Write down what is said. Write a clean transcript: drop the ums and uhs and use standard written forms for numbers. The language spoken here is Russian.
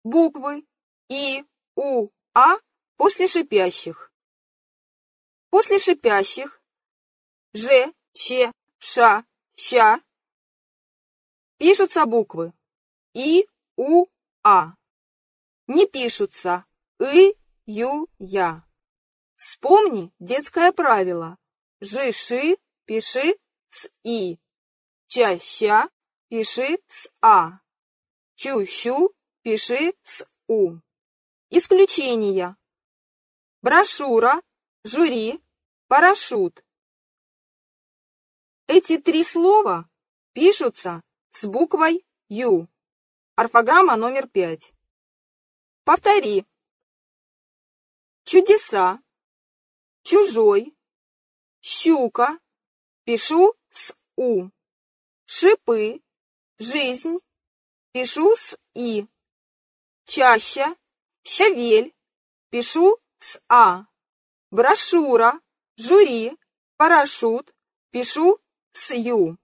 буквы И, У, А после шипящих. После шипящих Ж, Ч, Ш, Щ пишутся буквы И, У, А. Не пишутся И, Ю, Я. Вспомни детское правило. Жи-ши пиши с И. Ча-ща пиши с А. Чу-щу пиши с У. Исключения. Брошюра, жюри, парашют. Эти три слова пишутся с буквой Ю. Орфограмма номер 5. Повтори. Чудеса, чужой, щука, пишу с У. Шипы, жизнь, пишу с И. Чаща, щавель, пишу с А. Брошюра, жюри, парашют, пишу с Ю.